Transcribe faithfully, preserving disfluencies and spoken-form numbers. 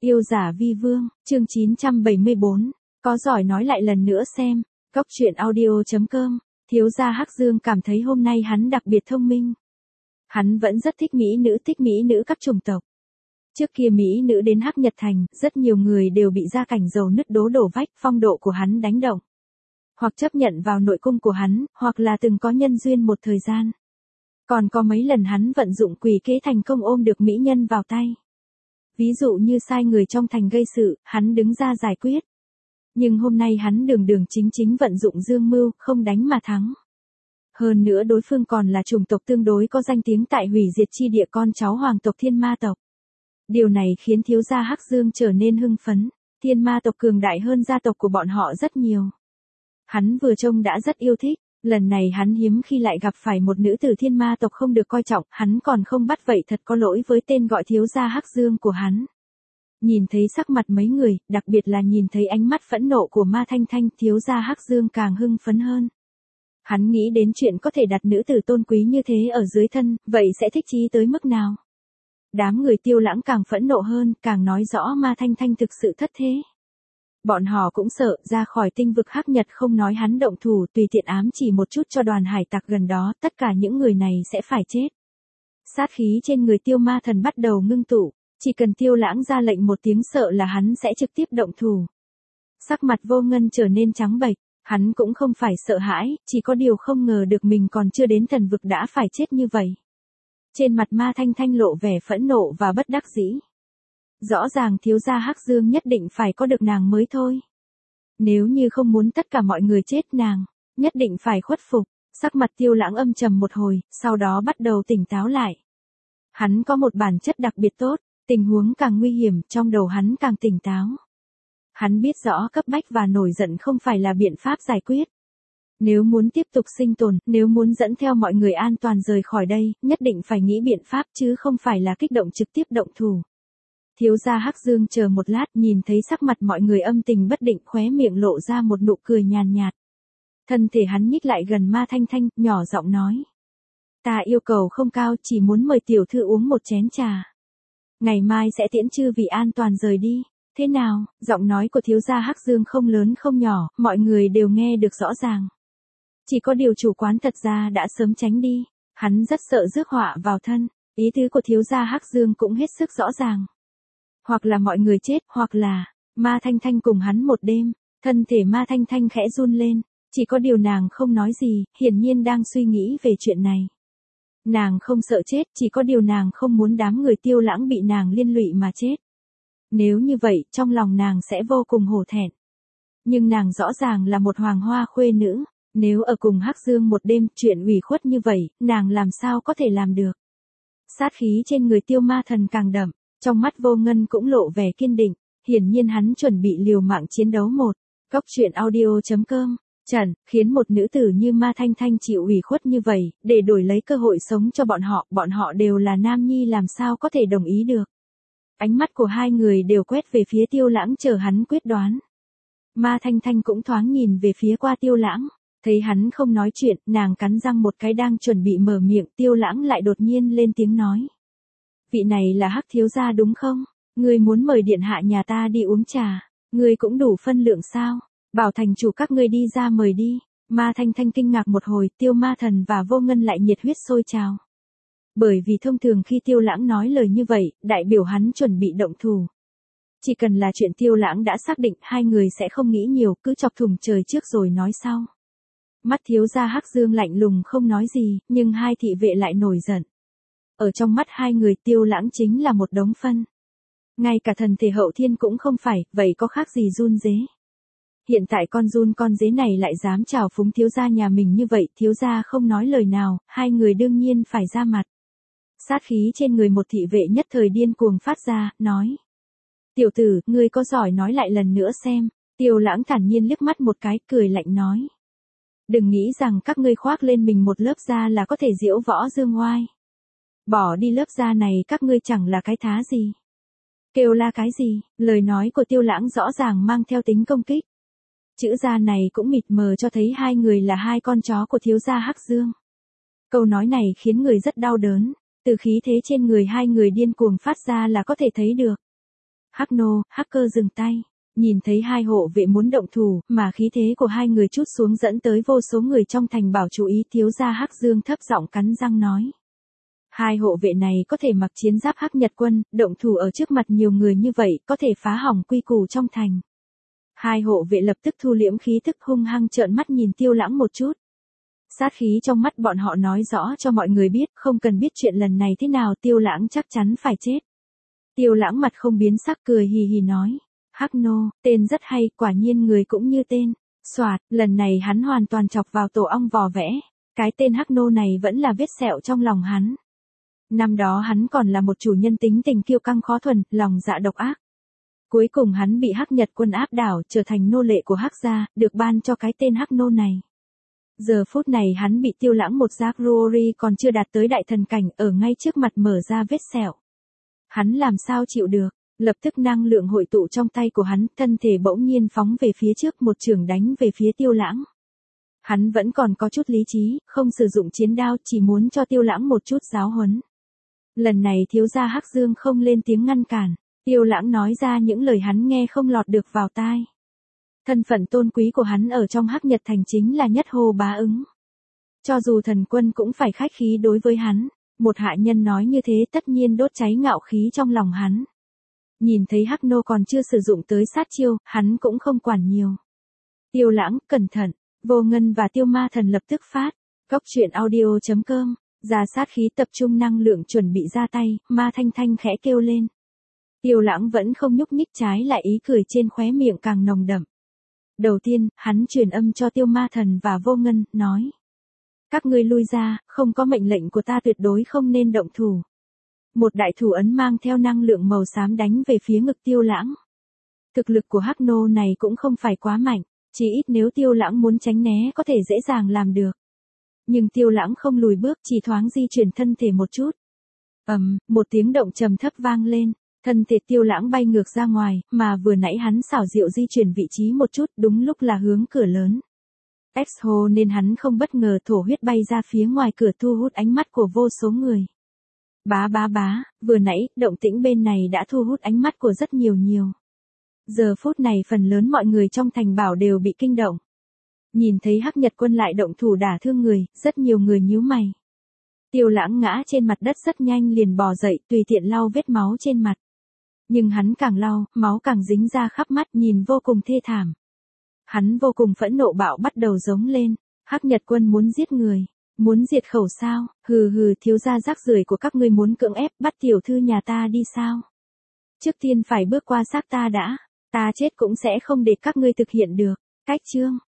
Yêu giả vi vương, chương chín trăm bảy mươi bốn, có giỏi nói lại lần nữa xem, góc truyện audio.com, thiếu gia Hắc Dương cảm thấy hôm nay hắn đặc biệt thông minh. Hắn vẫn rất thích mỹ nữ thích mỹ nữ các chủng tộc. Trước kia mỹ nữ đến Hắc Nhật Thành, rất nhiều người đều bị gia cảnh giàu nứt đố đổ vách, phong độ của hắn đánh động. Hoặc chấp nhận vào nội cung của hắn, hoặc là từng có nhân duyên một thời gian. Còn có mấy lần hắn vận dụng quỷ kế thành công ôm được mỹ nhân vào tay. Ví dụ như sai người trong thành gây sự, hắn đứng ra giải quyết. Nhưng hôm nay hắn đường đường chính chính vận dụng dương mưu, không đánh mà thắng. Hơn nữa đối phương còn là chủng tộc tương đối có danh tiếng tại hủy diệt chi địa con cháu hoàng tộc Thiên Ma tộc. Điều này khiến thiếu gia Hắc Dương trở nên hưng phấn, Thiên Ma tộc cường đại hơn gia tộc của bọn họ rất nhiều. Hắn vừa trông đã rất yêu thích, lần này hắn hiếm khi lại gặp phải một nữ tử Thiên Ma tộc không được coi trọng, hắn còn không bắt vậy thật có lỗi với tên gọi thiếu gia Hắc Dương của hắn. Nhìn thấy sắc mặt mấy người, đặc biệt là nhìn thấy ánh mắt phẫn nộ của Ma Thanh Thanh, thiếu gia Hắc Dương càng hưng phấn hơn. Hắn nghĩ đến chuyện có thể đặt nữ tử tôn quý như thế ở dưới thân, vậy sẽ thích chí tới mức nào? Đám người Tiêu Lãng càng phẫn nộ hơn, càng nói rõ Ma Thanh Thanh thực sự thất thế. Bọn họ cũng sợ, ra khỏi tinh vực Hắc Nhật không nói hắn động thủ, tùy tiện ám chỉ một chút cho đoàn hải tặc gần đó, tất cả những người này sẽ phải chết. Sát khí trên người Tiêu Ma Thần bắt đầu ngưng tụ, chỉ cần Tiêu Lãng ra lệnh một tiếng sợ là hắn sẽ trực tiếp động thủ. Sắc mặt Vô Ngân trở nên trắng bệch, hắn cũng không phải sợ hãi, chỉ có điều không ngờ được mình còn chưa đến thần vực đã phải chết như vậy. Trên mặt Ma Thanh Thanh lộ vẻ phẫn nộ và bất đắc dĩ. Rõ ràng thiếu gia Hắc Dương nhất định phải có được nàng mới thôi. Nếu như không muốn tất cả mọi người chết nàng, nhất định phải khuất phục. Sắc mặt Tiêu Lãng âm trầm một hồi, sau đó bắt đầu tỉnh táo lại. Hắn có một bản chất đặc biệt tốt, tình huống càng nguy hiểm, trong đầu hắn càng tỉnh táo. Hắn biết rõ cấp bách và nổi giận không phải là biện pháp giải quyết. Nếu muốn tiếp tục sinh tồn, nếu muốn dẫn theo mọi người an toàn rời khỏi đây, nhất định phải nghĩ biện pháp chứ không phải là kích động trực tiếp động thủ. Thiếu gia Hắc Dương chờ một lát, nhìn thấy sắc mặt mọi người âm tình bất định, khóe miệng lộ ra một nụ cười nhàn nhạt. Thân thể hắn nhích lại gần Ma Thanh Thanh, nhỏ giọng nói. Ta yêu cầu không cao, chỉ muốn mời tiểu thư uống một chén trà. Ngày mai sẽ tiễn chư vị an toàn rời đi. Thế nào? Giọng nói của thiếu gia Hắc Dương không lớn không nhỏ, mọi người đều nghe được rõ ràng. Chỉ có điều chủ quán thật ra đã sớm tránh đi, hắn rất sợ rước họa vào thân, ý tứ của thiếu gia Hắc Dương cũng hết sức rõ ràng. Hoặc là mọi người chết, hoặc là, Ma Thanh Thanh cùng hắn một đêm, thân thể Ma Thanh Thanh khẽ run lên, chỉ có điều nàng không nói gì, hiển nhiên đang suy nghĩ về chuyện này. Nàng không sợ chết, chỉ có điều nàng không muốn đám người Tiêu Lãng bị nàng liên lụy mà chết. Nếu như vậy, trong lòng nàng sẽ vô cùng hổ thẹn. Nhưng nàng rõ ràng là một hoàng hoa khuê nữ, nếu ở cùng Hắc Dương một đêm, chuyện ủy khuất như vậy, nàng làm sao có thể làm được. Sát khí trên người Tiêu Ma Thần càng đậm, trong mắt Vô Ngân cũng lộ vẻ kiên định, hiển nhiên hắn chuẩn bị liều mạng chiến đấu một. Góc truyện audio.com, Trần, khiến một nữ tử như Ma Thanh Thanh chịu ủy khuất như vậy, để đổi lấy cơ hội sống cho bọn họ, bọn họ đều là nam nhi làm sao có thể đồng ý được. Ánh mắt của hai người đều quét về phía Tiêu Lãng chờ hắn quyết đoán. Ma Thanh Thanh cũng thoáng nhìn về phía qua Tiêu Lãng, thấy hắn không nói chuyện, nàng cắn răng một cái đang chuẩn bị mở miệng, Tiêu Lãng lại đột nhiên lên tiếng nói. Vị này là Hắc thiếu gia đúng không? Ngươi muốn mời điện hạ nhà ta đi uống trà, ngươi cũng đủ phân lượng sao? Bảo thành chủ các ngươi đi ra mời đi. Ma Thanh Thanh kinh ngạc một hồi, Tiêu Ma Thần và Vô Ngân lại nhiệt huyết sôi trào. Bởi vì thông thường khi Tiêu Lãng nói lời như vậy, đại biểu hắn chuẩn bị động thủ. Chỉ cần là chuyện Tiêu Lãng đã xác định, hai người sẽ không nghĩ nhiều, cứ chọc thủng trời trước rồi nói sau. Mắt thiếu gia Hắc Dương lạnh lùng không nói gì, nhưng hai thị vệ lại nổi giận. Ở trong mắt hai người Tiêu Lãng chính là một đống phân. Ngay cả thần thể hậu thiên cũng không phải, vậy có khác gì run dế. Hiện tại con run con dế này lại dám trào phúng thiếu gia nhà mình như vậy, thiếu gia không nói lời nào, hai người đương nhiên phải ra mặt. Sát khí trên người một thị vệ nhất thời điên cuồng phát ra, nói. Tiểu tử, ngươi có giỏi nói lại lần nữa xem. Tiêu Lãng thản nhiên liếc mắt một cái, cười lạnh nói. Đừng nghĩ rằng các ngươi khoác lên mình một lớp da là có thể diễu võ dương oai. Bỏ đi lớp da này các ngươi chẳng là cái thá gì. Kêu la cái gì, lời nói của Tiêu Lãng rõ ràng mang theo tính công kích. Chữ da này cũng mịt mờ cho thấy hai người là hai con chó của thiếu gia Hắc Dương. Câu nói này khiến người rất đau đớn, từ khí thế trên người hai người điên cuồng phát ra là có thể thấy được. Hắc Nô, hacker dừng tay. Nhìn thấy hai hộ vệ muốn động thủ, mà khí thế của hai người chút xuống dẫn tới vô số người trong thành bảo chú ý. Thiếu gia Hắc Dương thấp giọng cắn răng nói. Hai hộ vệ này có thể mặc chiến giáp Hắc Nhật quân, động thủ ở trước mặt nhiều người như vậy, có thể phá hỏng quy củ trong thành. Hai hộ vệ lập tức thu liễm khí tức, hung hăng trợn mắt nhìn Tiêu Lãng một chút. Sát khí trong mắt bọn họ nói rõ cho mọi người biết, không cần biết chuyện lần này thế nào, Tiêu Lãng chắc chắn phải chết. Tiêu Lãng mặt không biến sắc, cười hì hì nói. Hắc Nô, tên rất hay, quả nhiên người cũng như tên. Soạt, lần này hắn hoàn toàn chọc vào tổ ong vò vẽ. Cái tên Hắc Nô này vẫn là vết sẹo trong lòng hắn. Năm đó hắn còn là một chủ nhân tính tình kiêu căng khó thuần, lòng dạ độc ác. Cuối cùng hắn bị Hắc Nhật quân áp đảo, trở thành nô lệ của Hắc gia, được ban cho cái tên Hắc Nô này. Giờ phút này hắn bị Tiêu Lãng một giác Rory còn chưa đạt tới đại thần cảnh, ở ngay trước mặt mở ra vết sẹo. Hắn làm sao chịu được, lập tức năng lượng hội tụ trong tay của hắn, thân thể bỗng nhiên phóng về phía trước, một chưởng đánh về phía Tiêu Lãng. Hắn vẫn còn có chút lý trí, không sử dụng chiến đao, chỉ muốn cho Tiêu Lãng một chút giáo huấn. Lần này thiếu gia Hắc Dương không lên tiếng ngăn cản, Tiêu Lãng nói ra những lời hắn nghe không lọt được vào tai. Thân phận tôn quý của hắn ở trong Hắc Nhật thành chính là nhất hồ bá ứng. Cho dù thần quân cũng phải khách khí đối với hắn, một hạ nhân nói như thế tất nhiên đốt cháy ngạo khí trong lòng hắn. Nhìn thấy Hắc Nô còn chưa sử dụng tới sát chiêu, hắn cũng không quản nhiều. Tiêu Lãng, cẩn thận, Vô Ngân và Tiêu Ma Thần lập tức phát. Cốc truyện audio chấm com, ra sát khí tập trung năng lượng chuẩn bị ra tay, Ma Thanh Thanh khẽ kêu lên. Tiêu Lãng vẫn không nhúc nhích, trái lại ý cười trên khóe miệng càng nồng đậm. Đầu tiên, hắn truyền âm cho Tiêu Ma Thần và Vô Ngân, nói. Các ngươi lui ra, không có mệnh lệnh của ta tuyệt đối không nên động thủ. Một đại thủ ấn mang theo năng lượng màu xám đánh về phía ngực Tiêu Lãng. Thực lực của Hắc Nô này cũng không phải quá mạnh, chỉ ít nếu Tiêu Lãng muốn tránh né có thể dễ dàng làm được. Nhưng Tiêu Lãng không lùi bước, chỉ thoáng di chuyển thân thể một chút. Ầm, um, một tiếng động trầm thấp vang lên, thân thể Tiêu Lãng bay ngược ra ngoài, mà vừa nãy hắn xảo diệu di chuyển vị trí một chút, đúng lúc là hướng cửa lớn. Exo nên hắn không bất ngờ thổ huyết bay ra phía ngoài cửa, thu hút ánh mắt của vô số người. Bá bá bá, vừa nãy, động tĩnh bên này đã thu hút ánh mắt của rất nhiều nhiều. Giờ phút này phần lớn mọi người trong thành bảo đều bị kinh động. Nhìn thấy Hắc Nhật quân lại động thủ đả thương người, rất nhiều người nhíu mày. Tiêu Lãng ngã trên mặt đất rất nhanh liền bò dậy, tùy tiện lau vết máu trên mặt. Nhưng hắn càng lau, máu càng dính ra khắp mắt, nhìn vô cùng thê thảm. Hắn vô cùng phẫn nộ, bạo bắt đầu giống lên. Hắc Nhật quân muốn giết người. Muốn diệt khẩu sao? Hừ hừ, thiếu gia rác rưởi của các ngươi muốn cưỡng ép bắt tiểu thư nhà ta đi sao? Trước tiên phải bước qua xác ta đã. Ta chết cũng sẽ không để các ngươi thực hiện được. Cách chương.